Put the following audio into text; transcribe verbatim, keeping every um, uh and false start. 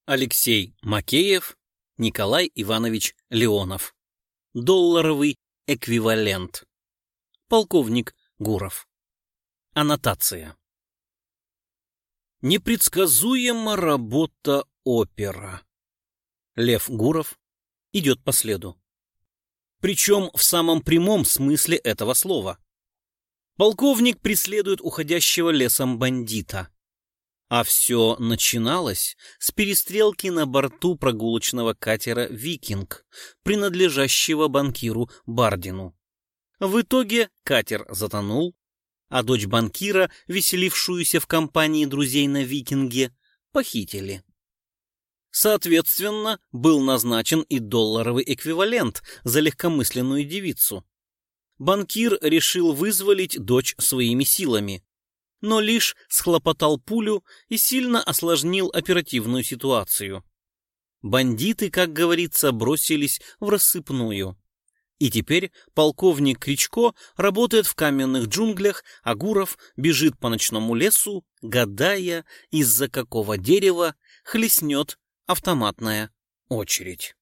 Алексей Макеев, Николай Иванович Леонов. Долларовый эквивалент. Полковник Гуров. Аннотация. Непредсказуема работа опера. Лев Гуров идет по следу. Причем в самом прямом смысле этого слова. Полковник преследует уходящего лесом бандита. А все начиналось с перестрелки на борту прогулочного катера «Викинг», принадлежащего банкиру Бардину. В итоге катер затонул, а дочь банкира, веселившуюся в компании друзей на «Викинге», похитили. Соответственно, был назначен и долларовый эквивалент за легкомысленную девицу. Банкир решил вызволить дочь своими силами, но лишь схлопотал пулю и сильно осложнил оперативную ситуацию. Бандиты, как говорится, бросились в рассыпную. И теперь полковник Кричко работает в каменных джунглях, а Гуров бежит по ночному лесу, гадая, из-за какого дерева хлестнет автоматная очередь.